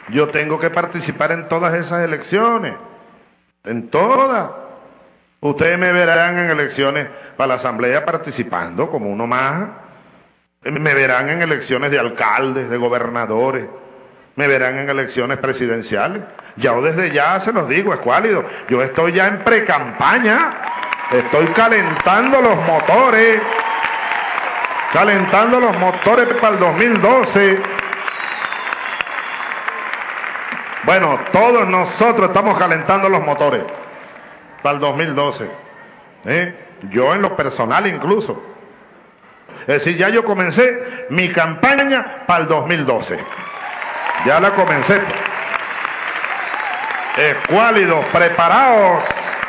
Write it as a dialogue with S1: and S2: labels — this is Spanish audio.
S1: Yo tengo que participar en todas esas elecciones, en todas. Ustedes me verán en elecciones para la asamblea participando como uno más. Me verán en elecciones de alcaldes, de gobernadores. Me verán en elecciones presidenciales. Yo desde ya se los digo, Escuálido. Yo estoy ya en precampaña. Estoy calentando los motores. Calentando los motores para el 2012. Bueno, todos nosotros estamos calentando los motores para el 2012. Yo en lo personal incluso. Es decir, ya yo comencé mi campaña para el 2012. Ya la comencé. Escuálidos, preparaos.